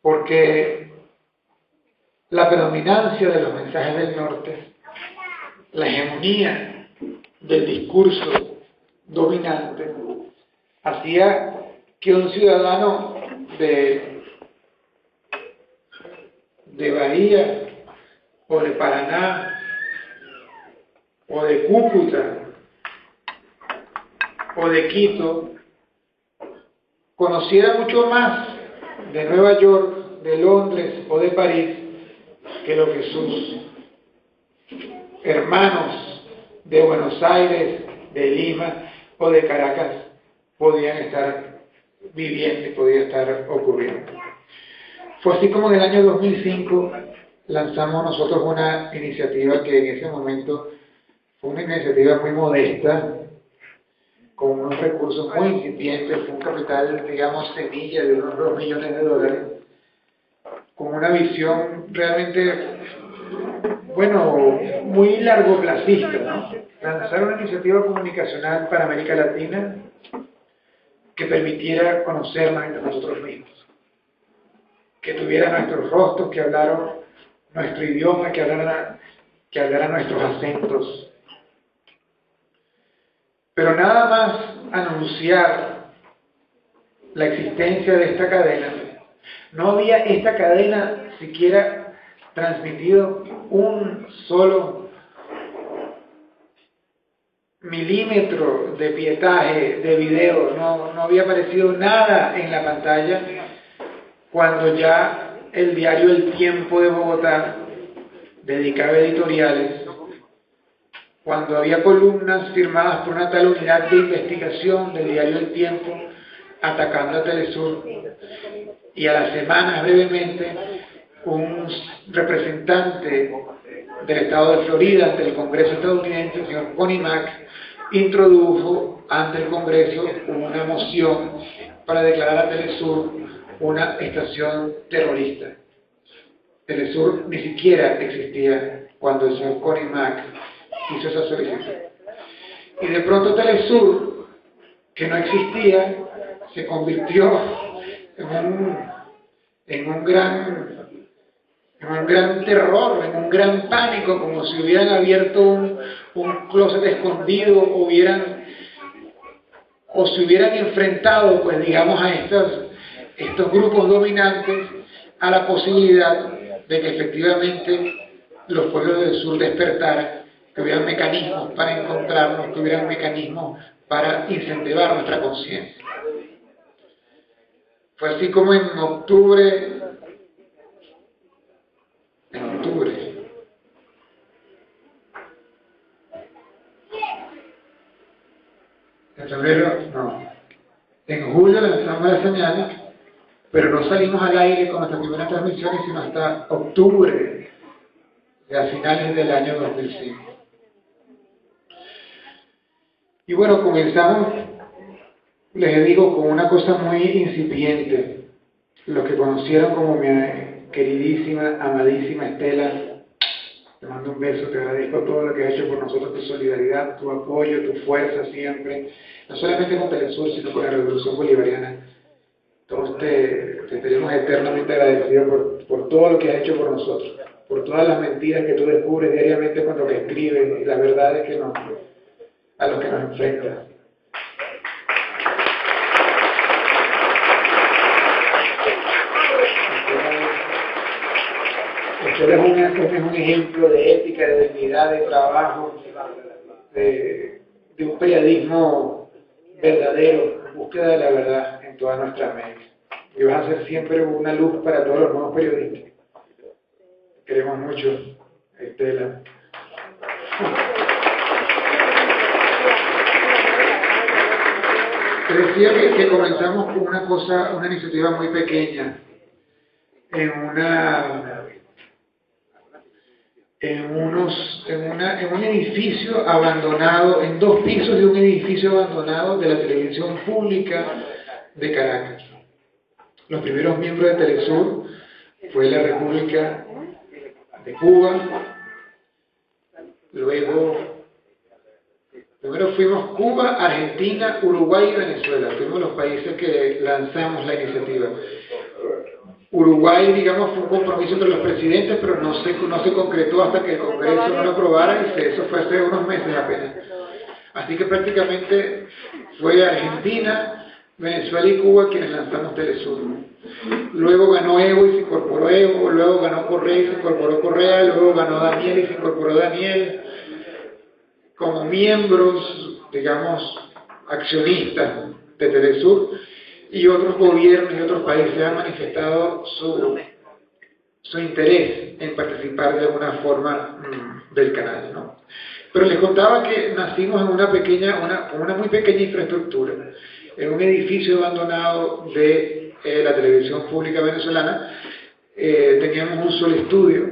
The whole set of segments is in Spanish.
porque la predominancia de los mensajes del norte, la hegemonía del discurso dominante, hacía que un ciudadano de Bahía o de Paraná o de Cúcuta o de Quito conociera mucho más de Nueva York, de Londres o de París que lo que sus hermanos de Buenos Aires, de Lima o de Caracas podían estar viviendo y podía estar ocurriendo. Fue así como en el año 2005 lanzamos nosotros una iniciativa que en ese momento fue una iniciativa muy modesta, con unos recursos muy incipientes, un capital, digamos, semilla de unos 2 millones de dólares, con una visión realmente, bueno, muy largoplacista, ¿no? Lanzar una iniciativa comunicacional para América Latina que permitiera conocernos entre nosotros mismos, que tuviera nuestros rostros, que hablaran nuestro idioma, que hablaran nuestros acentos. Pero nada más anunciar la existencia de esta cadena, no había esta cadena siquiera transmitido un solo milímetro de pietaje, de video, no había aparecido nada en la pantalla cuando ya el diario El Tiempo de Bogotá dedicaba editoriales, cuando había columnas firmadas por una tal unidad de investigación del diario El Tiempo atacando a Telesur, y a las semanas brevemente un representante del estado de Florida ante el Congreso estadounidense, el señor Connie Mack, introdujo ante el Congreso una moción para declarar a Telesur una estación terrorista. Telesur ni siquiera existía cuando el señor Connie Mack hizo esa solicitud. Y de pronto Telesur, que no existía, se convirtió en un gran terror, en un gran pánico, como si hubieran abierto un closet escondido o se hubieran enfrentado, pues digamos, a estos grupos dominantes, a la posibilidad de que efectivamente los pueblos del sur despertaran, que hubieran mecanismos para encontrarnos, que hubieran mecanismos para incentivar nuestra conciencia. Fue así como en octubre, en febrero, no, en julio lanzamos las señales, pero no salimos al aire con nuestras primeras transmisiones sino hasta octubre, a finales del año 2005. Y bueno, comenzamos, les digo, con una cosa muy incipiente. Los que conocieron como mi queridísima, amadísima Estela, te mando un beso, te agradezco todo lo que has hecho por nosotros, tu solidaridad, tu apoyo, tu fuerza siempre, no solamente con Telesur, sino con la Revolución Bolivariana. Todos te estaremos eternamente agradecidos por todo lo que has hecho por nosotros, por todas las mentiras que tú descubres diariamente cuando que escribes y las verdades a los que nos enfrentas. Usted es un ejemplo de ética, de dignidad, de trabajo, de un periodismo verdadero, búsqueda de la verdad en toda nuestra América. Y vas a ser siempre una luz para todos los nuevos periodistas. Queremos mucho, Estela. Te decía que comenzamos con una iniciativa muy pequeña, en un edificio abandonado, en 2 pisos de un edificio abandonado de la televisión pública de Caracas. Los primeros miembros de Telesur fue la República de Cuba, primero fuimos Cuba, Argentina, Uruguay y Venezuela, fuimos los países que lanzamos la iniciativa. Uruguay, digamos, fue un compromiso entre los presidentes, pero no se concretó hasta que el Congreso no lo aprobara, y eso fue hace unos meses apenas. Así que prácticamente fue Argentina, Venezuela y Cuba quienes lanzamos Telesur. Luego ganó Evo y se incorporó Evo, luego ganó Correa y se incorporó Correa, luego ganó Daniel y se incorporó Daniel. Como miembros, digamos, accionistas de Telesur, y otros gobiernos y otros países han manifestado su interés en participar de alguna forma del canal, ¿no? Pero les contaba que nacimos en una muy pequeña infraestructura, en un edificio abandonado de la televisión pública venezolana. Teníamos un solo estudio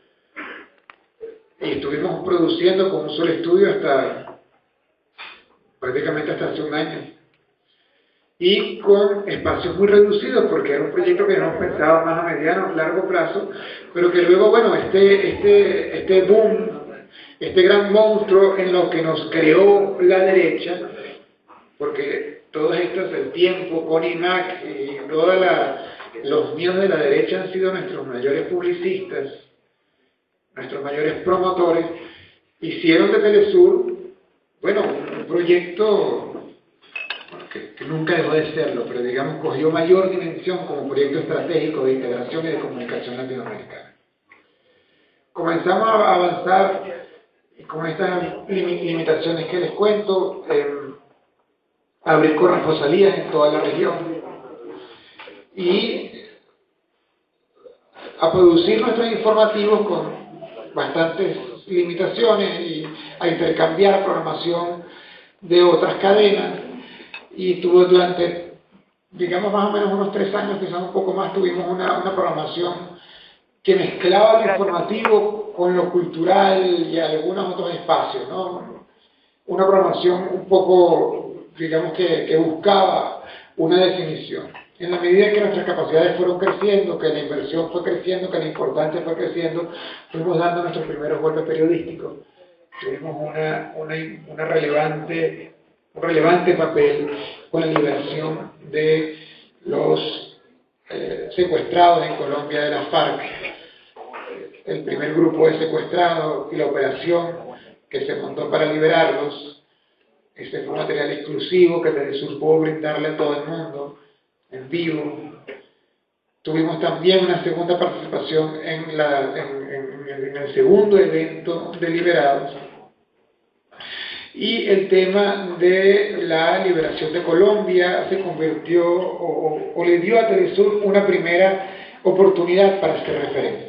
y estuvimos produciendo con un solo estudio prácticamente hasta hace un año, y con espacios muy reducidos, porque era un proyecto que habíamos pensado más a mediano, largo plazo, pero que luego, bueno, este boom, este gran monstruo en lo que nos creó la derecha, porque todos estos, el tiempo, Conimac y todos los míos de la derecha han sido nuestros mayores publicistas, nuestros mayores promotores, hicieron de Telesur, bueno, un proyecto que nunca dejó de serlo, pero digamos cogió mayor dimensión como proyecto estratégico de integración y de comunicación latinoamericana. Comenzamos a avanzar con estas limitaciones que les cuento, a abrir corresponsalías en toda la región y a producir nuestros informativos con bastantes limitaciones y a intercambiar programación de otras cadenas. Y tuvo durante, digamos, más o menos unos 3 años, quizás un poco más, tuvimos una programación que mezclaba lo informativo con lo cultural y algunos otros espacios, ¿no? Una programación un poco, digamos, que buscaba una definición. En la medida que nuestras capacidades fueron creciendo, que la inversión fue creciendo, que la importancia fue creciendo, fuimos dando nuestros primeros golpes periodísticos. Tuvimos un relevante papel con la liberación de los secuestrados en Colombia de las FARC, el primer grupo de secuestrados y la operación que se montó para liberarlos. Este fue un material exclusivo que Telesur pudo brindarle a todo el mundo, en vivo. Tuvimos también una segunda participación en el segundo evento de Liberados. Y el tema de la liberación de Colombia se convirtió o le dio a Telesur una primera oportunidad para hacer referencia.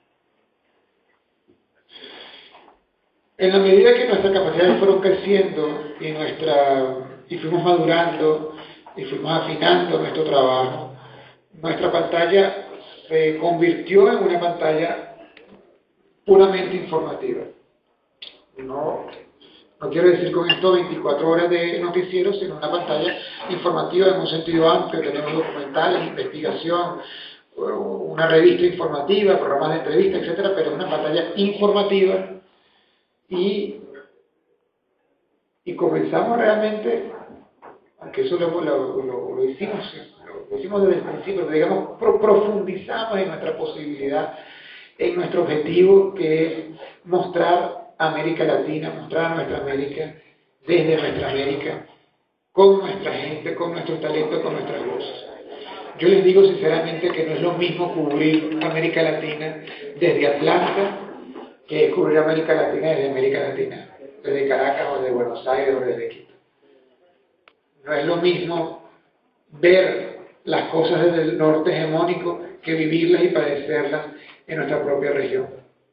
En la medida que nuestras capacidades fueron creciendo y fuimos madurando y fuimos afinando nuestro trabajo, nuestra pantalla se convirtió en una pantalla puramente informativa. No quiero decir con esto 24 horas de noticiero, sino una pantalla informativa en un sentido amplio. Tenemos documentales, investigación, una revista informativa, programas de entrevista, etcétera, pero una pantalla informativa. Y comenzamos realmente, aunque eso lo hicimos desde el principio, pero digamos, profundizamos en nuestra posibilidad, en nuestro objetivo, que es mostrar a América Latina, mostrar a nuestra América, desde nuestra América, con nuestra gente, con nuestro talento, con nuestras voces. Yo les digo sinceramente que no es lo mismo cubrir América Latina desde Atlanta que cubrir América Latina desde América Latina, desde Caracas o de Buenos Aires o desde Quito. No es lo mismo ver las cosas desde el norte hegemónico que vivirlas y padecerlas en nuestra propia región.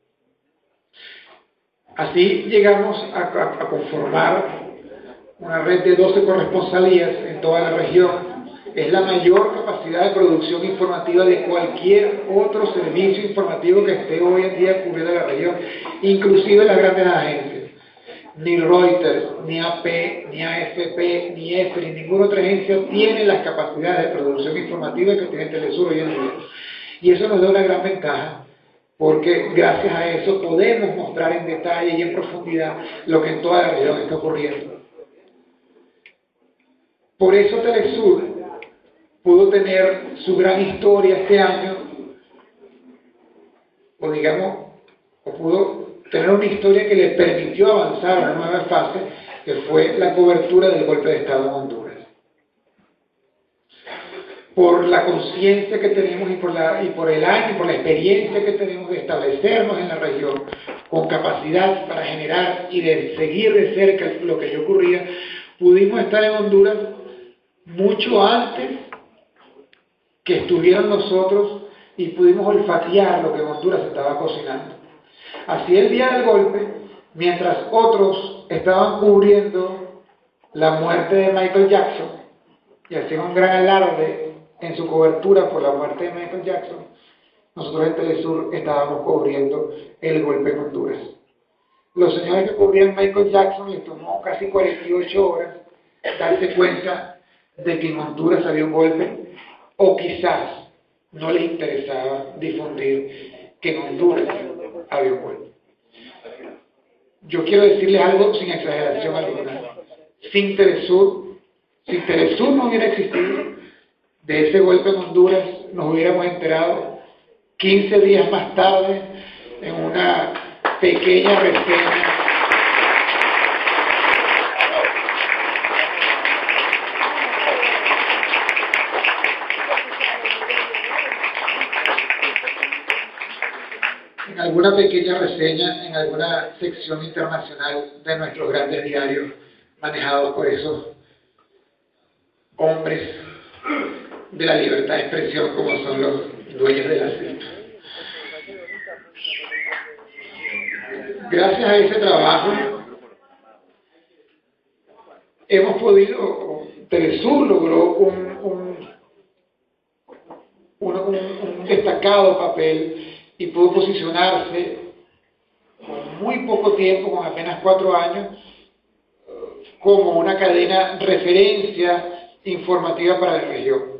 Así llegamos a conformar una red de 12 corresponsalías en toda la región. Es la mayor capacidad de producción informativa de cualquier otro servicio informativo que esté hoy en día cubriendo la región, inclusive las grandes agencias. Ni Reuters, ni AP, ni AFP, ni EFRI, ninguna otra agencia tiene las capacidades de producción informativa que tiene Telesur hoy en día. Y eso nos da una gran ventaja, porque gracias a eso podemos mostrar en detalle y en profundidad lo que en toda la región está ocurriendo. Por eso Telesur pudo tener su gran historia este año o digamos, o pudo tener una historia que le permitió avanzar a una nueva fase, que fue la cobertura del golpe de Estado en Honduras. Por la conciencia que tenemos y por el año y por la experiencia que tenemos de establecernos en la región con capacidad para generar y de seguir de cerca lo que allí ocurría, pudimos estar en Honduras mucho antes que estuvieran nosotros y pudimos olfatear lo que en Honduras se estaba cocinando. Así el día del golpe, mientras otros estaban cubriendo la muerte de Michael Jackson y hacían un gran alarde en su cobertura por la muerte de Michael Jackson, nosotros en Telesur estábamos cubriendo el golpe en Honduras. Los señores que cubrían Michael Jackson les tomó casi 48 horas darse cuenta de que en Honduras había un golpe, o quizás no les interesaba difundir que en Honduras había un golpe. Yo quiero decirles algo sin exageración alguna. Sin Telesur no hubiera existido, de ese golpe en Honduras nos hubiéramos enterado 15 días más tarde en una pequeña reseña en alguna sección internacional de nuestros grandes diarios manejados por esos hombres de la libertad de expresión como son los dueños de la CEP. Gracias a ese trabajo hemos podido, Telesur logró un destacado papel y pudo posicionarse con muy poco tiempo, con apenas 4 años, como una cadena referencia informativa para la región.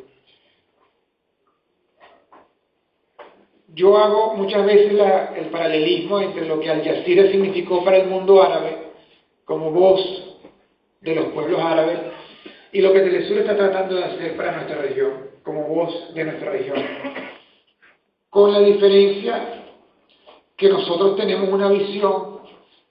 Yo hago muchas veces el paralelismo entre lo que Al Jazeera significó para el mundo árabe, como voz de los pueblos árabes, y lo que Telesur está tratando de hacer para nuestra región, como voz de nuestra región. Con la diferencia que nosotros tenemos una visión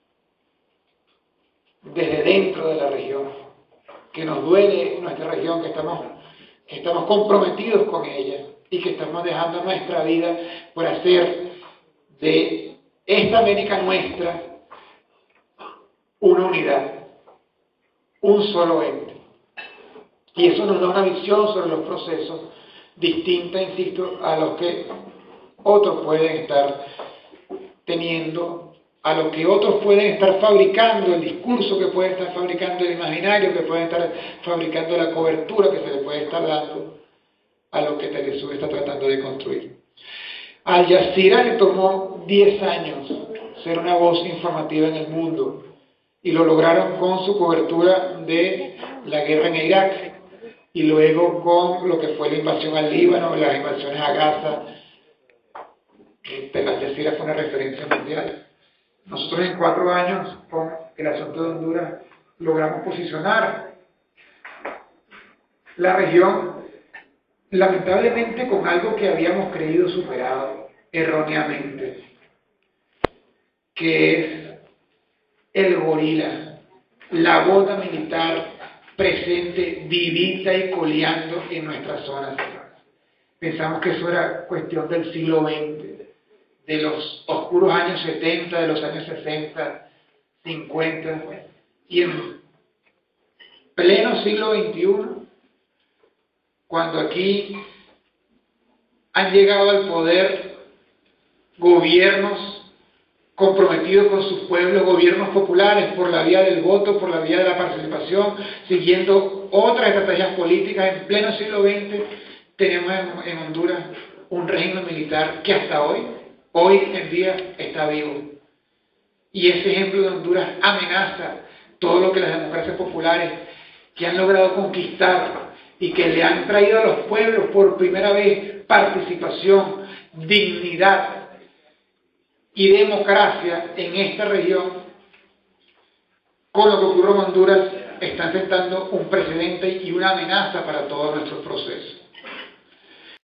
desde dentro de la región, que nos duele nuestra región, que estamos comprometidos con ella y que estamos dejando nuestra vida por hacer de esta América nuestra una unidad, un solo ente. Y eso nos da una visión sobre los procesos distinta, insisto, a los que otros pueden estar teniendo, a lo que otros pueden estar fabricando, el discurso que pueden estar fabricando, el imaginario que pueden estar fabricando, la cobertura que se le puede estar dando a lo que Telesur está tratando de construir. Al Jazeera le tomó 10 años ser una voz informativa en el mundo y lo lograron con su cobertura de la guerra en Irak y luego con lo que fue la invasión al Líbano, las invasiones a Gaza. Al Jazeera fue una referencia mundial. Nosotros en 4 años con el asunto de Honduras logramos posicionar la región, lamentablemente con algo que habíamos creído superado erróneamente, que es el gorila, la bota militar presente, vivita y coleando en nuestras zonas. Pensamos que eso era cuestión del siglo XX, de los oscuros años 70, de los años 60, 50, y en pleno siglo XXI, cuando aquí han llegado al poder gobiernos comprometidos con sus pueblos, gobiernos populares por la vía del voto, por la vía de la participación, siguiendo otras estrategias políticas, en pleno siglo XX tenemos en Honduras un régimen militar que hasta hoy en día está vivo. Y ese ejemplo de Honduras amenaza todo lo que las democracias populares que han logrado conquistar y que le han traído a los pueblos por primera vez participación, dignidad y democracia en esta región, con lo que ocurre en Honduras, están sentando un precedente y una amenaza para todos nuestros procesos.